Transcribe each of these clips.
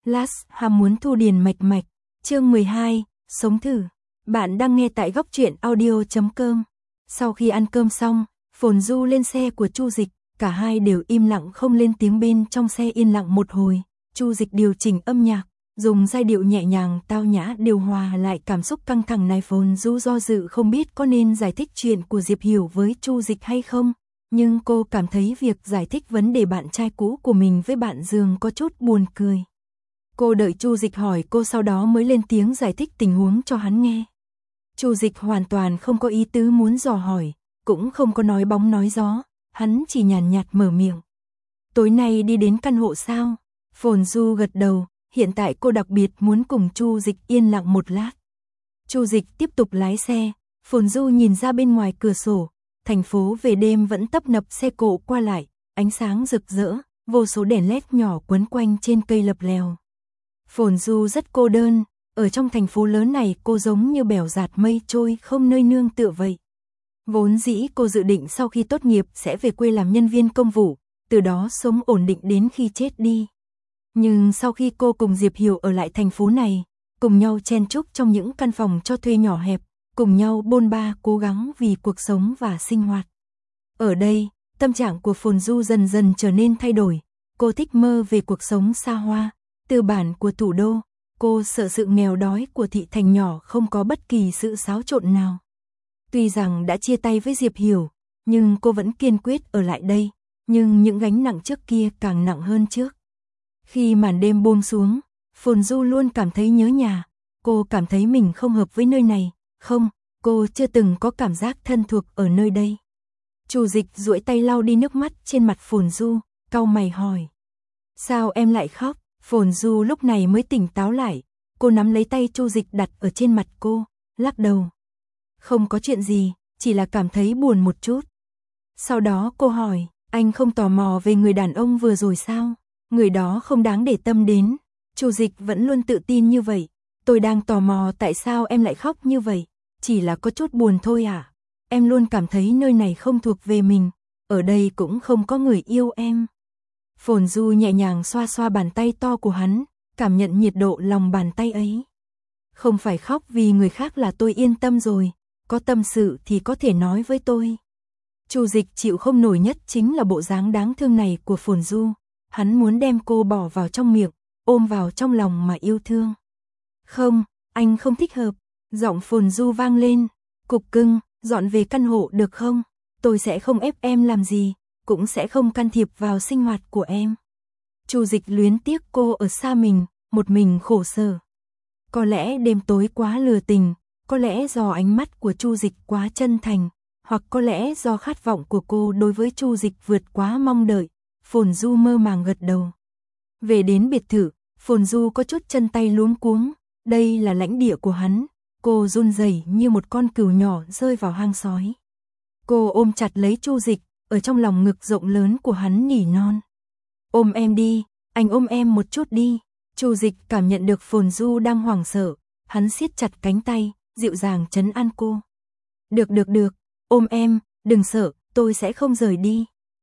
Last ham muốn thu điền mạch mạch, chương 12, sống thử. Bạn đang nghe tại góc truyện audio.com. Sau khi ăn cơm xong, Phồn Du lên xe của Chu Dịch, cả hai đều im lặng không lên tiếng. Bên trong xe yên lặng một hồi, Chu Dịch điều chỉnh âm nhạc, dùng giai điệu nhẹ nhàng tao nhã điều hòa lại cảm xúc căng thẳng này. Phồn Du do dự không biết có nên giải thích chuyện của Diệp Hiểu với Chu Dịch hay không, nhưng cô cảm thấy việc giải thích vấn đề bạn trai cũ của mình với bạn giường có chút buồn cười. Cô đợi Chu Dịch hỏi cô sau đó mới lên tiếng giải thích tình huống cho hắn nghe. Chu Dịch hoàn toàn không có ý tứ muốn dò hỏi, cũng không có nói bóng nói gió, hắn chỉ nhàn nhạt mở miệng. Tối nay đi đến căn hộ sao? Phồn Du gật đầu, hiện tại cô đặc biệt muốn cùng Chu Dịch yên lặng một lát. Chu Dịch tiếp tục lái xe, Phồn Du nhìn ra bên ngoài cửa sổ, thành phố về đêm vẫn tấp nập xe cộ qua lại, ánh sáng rực rỡ, vô số đèn led nhỏ quấn quanh trên cây lập lèo. Phồn Du rất cô đơn, ở trong thành phố lớn này cô giống như bèo dạt mây trôi không nơi nương tựa vậy. Vốn dĩ cô dự định sau khi tốt nghiệp sẽ về quê làm nhân viên công vụ, từ đó sống ổn định đến khi chết đi. Nhưng sau khi cô cùng Diệp Hiểu ở lại thành phố này, cùng nhau chen chúc trong những căn phòng cho thuê nhỏ hẹp, cùng nhau bôn ba cố gắng vì cuộc sống và sinh hoạt. Ở đây, tâm trạng của Phồn Du dần dần trở nên thay đổi, cô thích mơ về cuộc sống xa hoa, tư bản của thủ đô, cô sợ sự nghèo đói của thị thành nhỏ không có bất kỳ sự xáo trộn nào. Tuy rằng đã chia tay với Diệp Hiểu, nhưng cô vẫn kiên quyết ở lại đây, nhưng những gánh nặng trước kia càng nặng hơn trước. Khi màn đêm buông xuống, Phồn Du luôn cảm thấy nhớ nhà, cô cảm thấy mình không hợp với nơi này, không, cô chưa từng có cảm giác thân thuộc ở nơi đây. Chu Dịch duỗi tay lau đi nước mắt trên mặt Phồn Du, cau mày hỏi. Sao em lại khóc? Phồn Du lúc này mới tỉnh táo lại, cô nắm lấy tay Chu Dịch đặt ở trên mặt cô, lắc đầu. Không có chuyện gì, chỉ là cảm thấy buồn một chút. Sau đó cô hỏi, anh không tò mò về người đàn ông vừa rồi sao? Người đó không đáng để tâm đến. Chu Dịch vẫn luôn tự tin như vậy. Tôi đang tò mò tại sao em lại khóc như vậy. Chỉ là có chút buồn thôi à. Em luôn cảm thấy nơi này không thuộc về mình. Ở đây cũng không có người yêu em. Phồn Du nhẹ nhàng xoa xoa bàn tay to của hắn, cảm nhận nhiệt độ lòng bàn tay ấy. Không phải khóc vì người khác là tôi yên tâm rồi. Có tâm sự thì có thể nói với tôi. Chu Dịch chịu không nổi nhất chính là bộ dáng đáng thương này của Phồn Du. Hắn muốn đem cô bỏ vào trong miệng, ôm vào trong lòng mà yêu thương. Không, anh không thích hợp. Giọng Phồn Du vang lên. Cục cưng, dọn về căn hộ được không? Tôi sẽ không ép em làm gì, cũng sẽ không can thiệp vào sinh hoạt của em. Chu Dịch luyến tiếc cô ở xa mình, một mình khổ sở. Có lẽ đêm tối quá lừa tình, có lẽ do ánh mắt của Chu Dịch quá chân thành, hoặc có lẽ do khát vọng của cô đối với Chu Dịch vượt quá mong đợi. Phồn Du mơ màng gật đầu. Về đến biệt thự, Phồn Du có chút chân tay luống cuống, đây là lãnh địa của hắn, cô run rẩy như một con cừu nhỏ rơi vào hang sói. Cô ôm chặt lấy Chu Dịch, ở trong lòng ngực rộng lớn của hắn nỉ non. Ôm em đi, anh ôm em một chút đi. Chu Dịch cảm nhận được Phồn Du đang hoảng sợ, hắn siết chặt cánh tay, dịu dàng trấn an cô. Được, ôm em, đừng sợ, tôi sẽ không rời đi.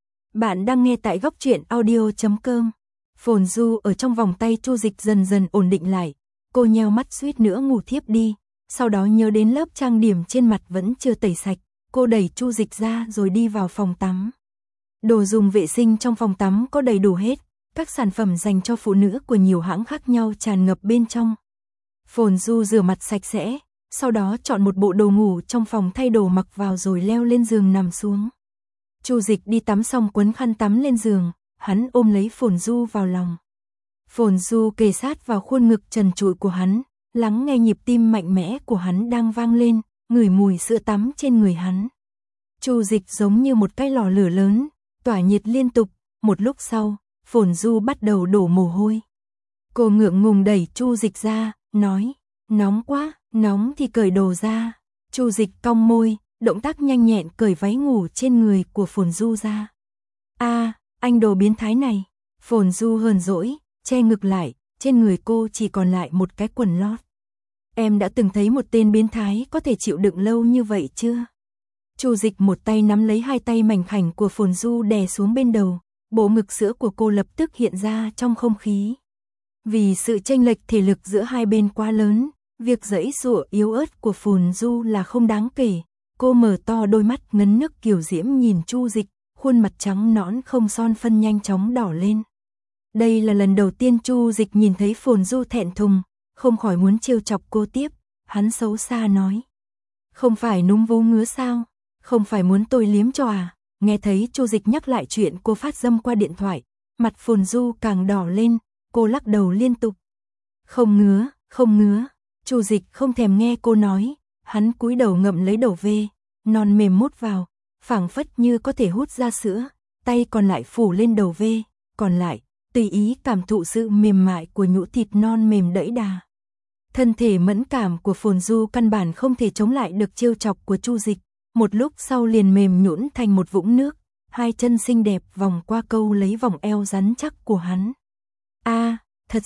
Bạn đang nghe tại góc truyện audio.com. Phồn Du ở trong vòng tay Chu Dịch dần dần ổn định lại, cô nheo mắt suýt nữa ngủ thiếp đi, sau đó nhớ đến lớp trang điểm trên mặt vẫn chưa tẩy sạch, cô đẩy Chu Dịch ra rồi đi vào phòng tắm. Đồ dùng vệ sinh trong phòng tắm có đầy đủ hết, các sản phẩm dành cho phụ nữ của nhiều hãng khác nhau tràn ngập bên trong. Phồn Du rửa mặt sạch sẽ, sau đó chọn một bộ đồ ngủ trong phòng thay đồ mặc vào rồi leo lên giường nằm xuống. Chu Dịch đi tắm xong quấn khăn tắm lên giường, hắn ôm lấy Phồn Du vào lòng. Phồn Du kề sát vào khuôn ngực trần trụi của hắn, lắng nghe nhịp tim mạnh mẽ của hắn đang vang lên, ngửi mùi sữa tắm trên người hắn. Chu Dịch giống như một cái lò lửa lớn, tỏa nhiệt liên tục, một lúc sau, Phồn Du bắt đầu đổ mồ hôi. Cô ngượng ngùng đẩy Chu Dịch ra, nói, nóng quá, nóng thì cởi đồ ra. Chu Dịch cong môi, động tác nhanh nhẹn cởi váy ngủ trên người của Phồn Du ra. Anh đồ biến thái này. Phồn Du hờn dỗi, che ngực lại, trên người cô chỉ còn lại một cái quần lót. Em đã từng thấy một tên biến thái có thể chịu đựng lâu như vậy chưa? Chu Dịch một tay nắm lấy hai tay mảnh khảnh của Phồn Du đè xuống bên đầu, bộ ngực sữa của cô lập tức hiện ra trong không khí. Vì sự chênh lệch thể lực giữa hai bên quá lớn, việc giãy giụa yếu ớt của Phồn Du là không đáng kể. Cô mở to đôi mắt ngấn nước kiều diễm nhìn Chu Dịch, khuôn mặt trắng nõn không son phấn nhanh chóng đỏ lên. Đây là lần đầu tiên Chu Dịch nhìn thấy Phồn Du thẹn thùng, không khỏi muốn trêu chọc cô tiếp. Hắn xấu xa nói: "Không phải núm vú ngứa sao? Không phải muốn tôi liếm cho à?" Nghe thấy Chu Dịch nhắc lại chuyện cô phát dâm qua điện thoại, mặt Phồn Du càng đỏ lên, cô lắc đầu liên tục. "Không ngứa, không ngứa." Chu Dịch không thèm nghe cô nói, hắn cúi đầu ngậm lấy đầu ve, non mềm mút vào, phảng phất như có thể hút ra sữa, tay còn lại phủ lên đầu ve, còn lại tùy ý cảm thụ sự mềm mại của nhũ thịt non mềm đẫy đà. Thân thể mẫn cảm của Phồn Du căn bản không thể chống lại được trêu chọc của Chu Dịch, một lúc sau liền mềm nhũn thành một vũng nước, hai chân xinh đẹp vòng qua câu lấy vòng eo rắn chắc của hắn. "A, thật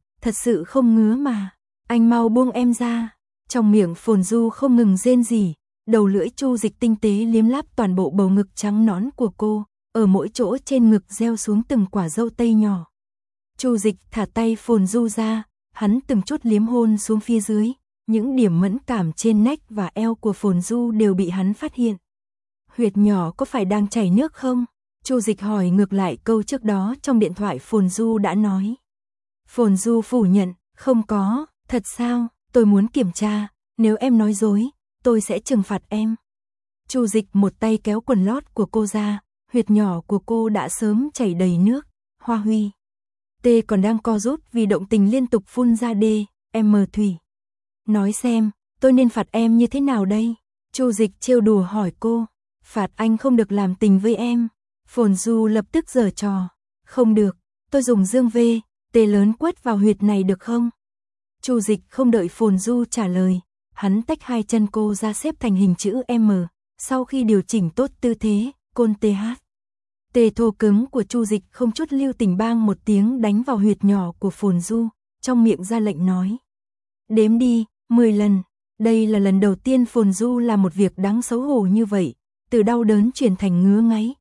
sự không ngứa mà, anh mau buông em ra." Trong miệng Phồn Du không ngừng rên rỉ, đầu lưỡi Chu Dịch tinh tế liếm láp toàn bộ bầu ngực trắng nõn của cô, ở mỗi chỗ trên ngực gieo xuống từng quả dâu tây nhỏ. Chu Dịch thả tay Phồn Du ra, hắn từng chút liếm hôn xuống phía dưới, những điểm mẫn cảm trên nách và eo của Phồn Du đều bị hắn phát hiện. "Huyệt nhỏ có phải đang chảy nước không?" Chu Dịch hỏi ngược lại câu trước đó trong điện thoại Phồn Du đã nói. Phồn Du phủ nhận: "Không có." "Thật sao? Tôi muốn kiểm tra, nếu em nói dối, tôi sẽ trừng phạt em." Chu Dịch một tay kéo quần lót của cô ra, huyệt nhỏ của cô đã sớm chảy đầy nước. Hoa Huy Tê còn đang co rút vì động tình liên tục phun ra M thủy. "Nói xem, tôi nên phạt em như thế nào đây?" Chu Dịch trêu đùa hỏi cô. "Phạt anh không được làm tình với em." Phồn Du lập tức giở trò. "Không được, tôi dùng dương vê, tê lớn quất vào huyệt này được không?" Chu Dịch không đợi Phồn Du trả lời, hắn tách hai chân cô ra xếp thành hình chữ M, sau khi điều chỉnh tốt tư thế, côn TH. Tê thô cứng của Chu Dịch không chút lưu tình bang một tiếng đánh vào huyệt nhỏ của Phồn Du, trong miệng ra lệnh nói: "Đếm đi, 10 lần." Đây là lần đầu tiên Phồn Du làm một việc đáng xấu hổ như vậy, từ đau đớn chuyển thành ngứa ngáy.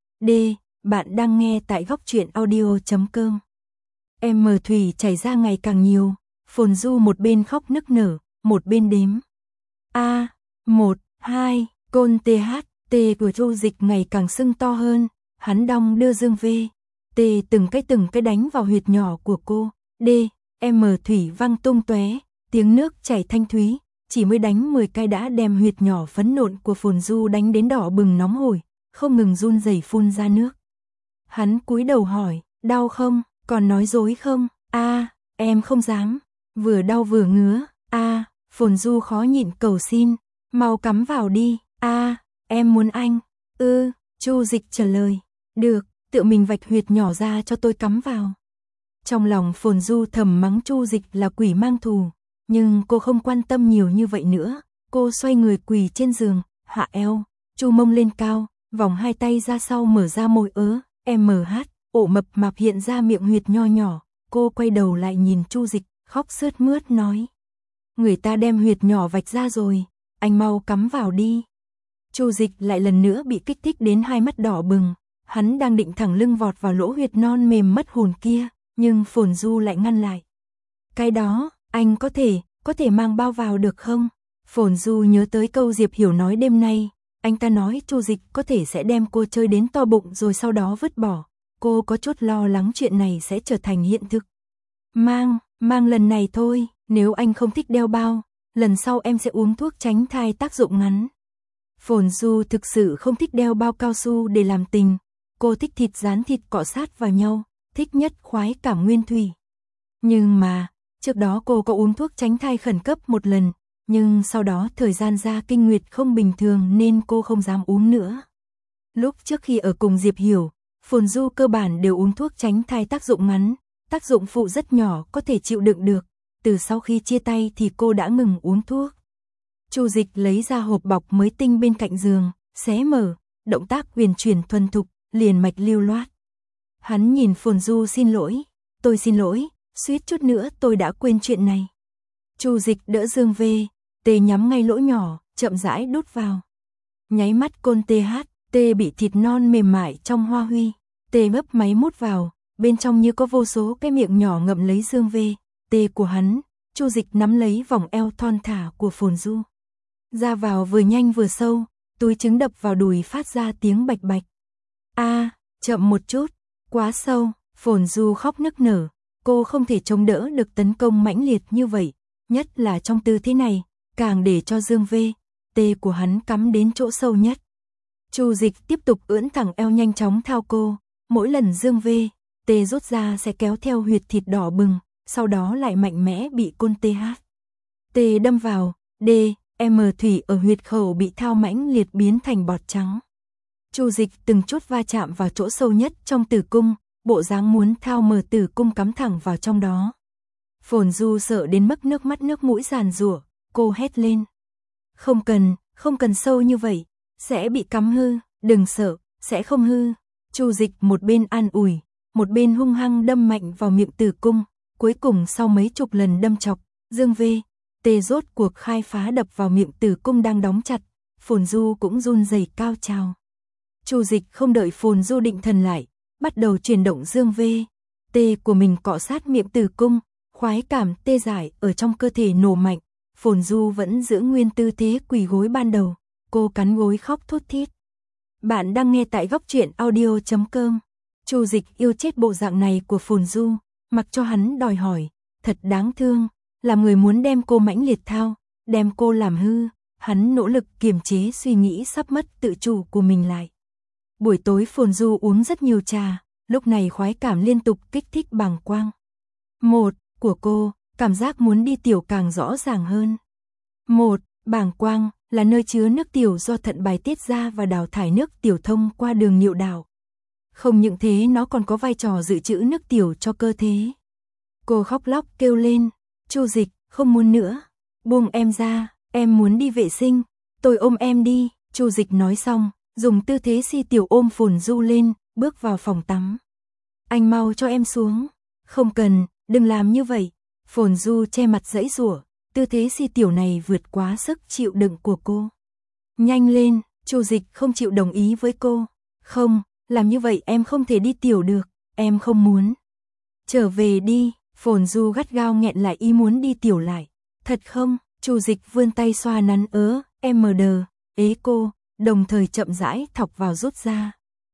Bạn đang nghe tại góc truyện audio.com. M thủy chảy ra ngày càng nhiều, Phồn Du một bên khóc nức nở, một bên đếm. A, 1, 2, côn TH, T của Chu Dịch ngày càng sưng to hơn, hắn đong đưa dương về, T từng cái đánh vào huyệt nhỏ của cô, M thủy văng tung tóe, tiếng nước chảy thanh thúy, chỉ mới đánh 10 cái đã đem huyệt nhỏ phấn nộn của Phồn Du đánh đến đỏ bừng nóng hổi, không ngừng run rẩy phun ra nước. Hắn cúi đầu hỏi, đau không, còn nói dối không? A, em không dám. Vừa đau vừa ngứa. A, Phồn Du khó nhịn cầu xin, mau cắm vào đi. A, em muốn anh. Chu Dịch trả lời, được, tự mình vạch huyệt nhỏ ra cho tôi cắm vào. Trong lòng Phồn Du thầm mắng Chu Dịch là quỷ mang thù, nhưng cô không quan tâm nhiều như vậy nữa, cô xoay người quỳ trên giường, hạ eo, chu mông lên cao, vòng hai tay ra sau mở ra môi MH, ổ mập mạp hiện ra miệng huyệt nho nhỏ, cô quay đầu lại nhìn Chu Dịch, khóc sướt mướt nói: người ta đem huyệt nhỏ vạch ra rồi, anh mau cắm vào đi. Chu Dịch lại lần nữa bị kích thích đến hai mắt đỏ bừng, hắn đang định thẳng lưng vọt vào lỗ huyệt non mềm mất hồn kia, nhưng Phồn Du lại ngăn lại. Cái đó, anh có thể mang bao vào được không? Phồn Du nhớ tới câu Diệp Hiểu nói đêm nay, anh ta nói Chu Dịch có thể sẽ đem cô chơi đến to bụng rồi sau đó vứt bỏ. Cô có chút lo lắng chuyện này sẽ trở thành hiện thực. Mang lần này thôi, nếu anh không thích đeo bao, lần sau em sẽ uống thuốc tránh thai tác dụng ngắn. Phồn Du thực sự không thích đeo bao cao su để làm tình, cô thích thịt dán thịt cọ sát vào nhau, thích nhất khoái cảm nguyên thủy. Nhưng mà, trước đó cô có uống thuốc tránh thai khẩn cấp một lần, nhưng sau đó thời gian ra kinh nguyệt không bình thường nên cô không dám uống nữa. Lúc trước khi ở cùng Diệp Hiểu, Phồn Du cơ bản đều uống thuốc tránh thai tác dụng ngắn, tác dụng phụ rất nhỏ có thể chịu đựng được, từ sau khi chia tay thì cô đã ngừng uống thuốc. Chu Dịch lấy ra hộp bọc mới tinh bên cạnh giường, xé mở, động tác huyền chuyển thuần thục, liền mạch lưu loát. Hắn nhìn Phồn Du xin lỗi, tôi xin lỗi, suýt chút nữa tôi đã quên chuyện này. Chu Dịch đỡ dương về, tê nhắm ngay lỗ nhỏ, chậm rãi đút vào. Nháy mắt côn tê bị thịt non mềm mại trong hoa huy, tê bấp máy mút vào, bên trong như có vô số cái miệng nhỏ ngậm lấy dương về, tê của hắn, Chu Dịch nắm lấy vòng eo thon thả của Phồn Du. Ra vào vừa nhanh vừa sâu, túi trứng đập vào đùi phát ra tiếng bạch bạch. A, chậm một chút, quá sâu, Phồn Du khóc nức nở, cô không thể chống đỡ được tấn công mãnh liệt như vậy, nhất là trong tư thế này, càng để cho Dương V, tê của hắn cắm đến chỗ sâu nhất. Chu Dịch tiếp tục ưỡn thẳng eo nhanh chóng thao cô, mỗi lần Dương V, tê rút ra sẽ kéo theo huyệt thịt đỏ bừng, sau đó lại mạnh mẽ bị côn TH. Tê đâm vào, D, M thủy ở huyệt khẩu bị thao mãnh liệt biến thành bọt trắng. Chu Dịch từng chút va chạm vào chỗ sâu nhất trong tử cung, bộ dáng muốn thao mở tử cung cắm thẳng vào trong đó. Phồn Du sợ đến mức nước mắt nước mũi giàn giụa, cô hét lên. Không cần sâu như vậy, sẽ bị cắm hư, đừng sợ, sẽ không hư. Chu Dịch một bên an ủi, một bên hung hăng đâm mạnh vào miệng tử cung, cuối cùng sau mấy chục lần đâm chọc, Dương V, tê rốt cuộc khai phá đập vào miệng tử cung đang đóng chặt, Phồn Du cũng run rẩy cao trào. Chu Dịch không đợi Phồn Du định thần lại, bắt đầu chuyển động Dương V, tê của mình cọ sát miệng tử cung, khoái cảm tê dại ở trong cơ thể nổ mạnh, Phồn Du vẫn giữ nguyên tư thế quỳ gối ban đầu, cô cắn gối khóc thút thít. Bạn đang nghe tại góc truyện audio.com. Chu Dịch yêu chết bộ dạng này của Phồn Du, mặc cho hắn đòi hỏi, thật đáng thương, làm người muốn đem cô mãnh liệt thao, đem cô làm hư, hắn nỗ lực kiềm chế suy nghĩ sắp mất tự chủ của mình lại. Buổi tối Phồn Du uống rất nhiều trà, lúc này khoái cảm liên tục kích thích bàng quang. Một, của cô, cảm giác muốn đi tiểu càng rõ ràng hơn. Một, bàng quang là nơi chứa nước tiểu do thận bài tiết ra và đào thải nước tiểu thông qua đường niệu đạo. Không những thế nó còn có vai trò dự trữ nước tiểu cho cơ thể. Cô khóc lóc kêu lên, Chu Dịch, không muốn nữa, buông em ra, em muốn đi vệ sinh, tôi ôm em đi. Chu Dịch nói xong, dùng tư thế si tiểu ôm Phồn Du lên, bước vào phòng tắm. Anh mau cho em xuống. Không cần, đừng làm như vậy. Phồn Du che mặt giãy giụa, tư thế si tiểu này vượt quá sức chịu đựng của cô. Nhanh lên, Chu Dịch không chịu đồng ý với cô. Không, làm như vậy em không thể đi tiểu được, em không muốn. Trở về đi, Phồn Du gắt gao nghẹn lại ý muốn đi tiểu lại. Thật không? Chu Dịch vươn tay xoa nắn MD, ế cô, đồng thời chậm rãi thọc vào rút ra.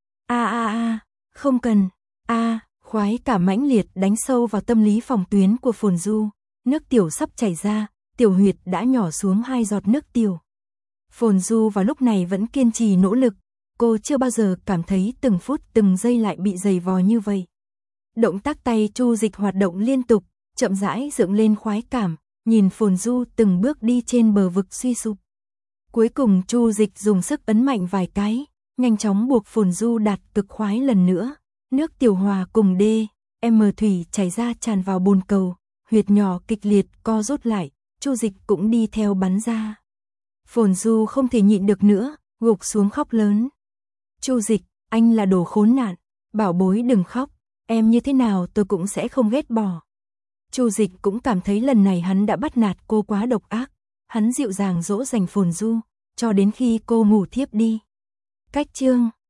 Không cần, khoái cảm mãnh liệt đánh sâu vào tâm lý phòng tuyến của Phồn Du, nước tiểu sắp chảy ra, tiểu huyệt đã nhỏ xuống 2 giọt nước tiểu. Phồn Du vào lúc này vẫn kiên trì nỗ lực, cô chưa bao giờ cảm thấy từng phút từng giây lại bị giày vò như vậy. Động tác tay Chu Dịch hoạt động liên tục, chậm rãi dựng lên khoái cảm, nhìn Phồn Du từng bước đi trên bờ vực suy sụp. Cuối cùng Chu Dịch dùng sức ấn mạnh vài cái, nhanh chóng buộc Phồn Du đạt cực khoái lần nữa. Nước tiểu hòa cùng D, M thủy chảy ra tràn vào bồn cầu, huyệt nhỏ kịch liệt co rút lại, Chu Dịch cũng đi theo bắn ra. Phồn Du không thể nhịn được nữa, gục xuống khóc lớn. Chu Dịch, anh là đồ khốn nạn, bảo bối đừng khóc, em như thế nào tôi cũng sẽ không ghét bỏ. Chu Dịch cũng cảm thấy lần này hắn đã bắt nạt cô quá độc ác, hắn dịu dàng dỗ dành Phồn Du, cho đến khi cô ngủ thiếp đi. Cách chương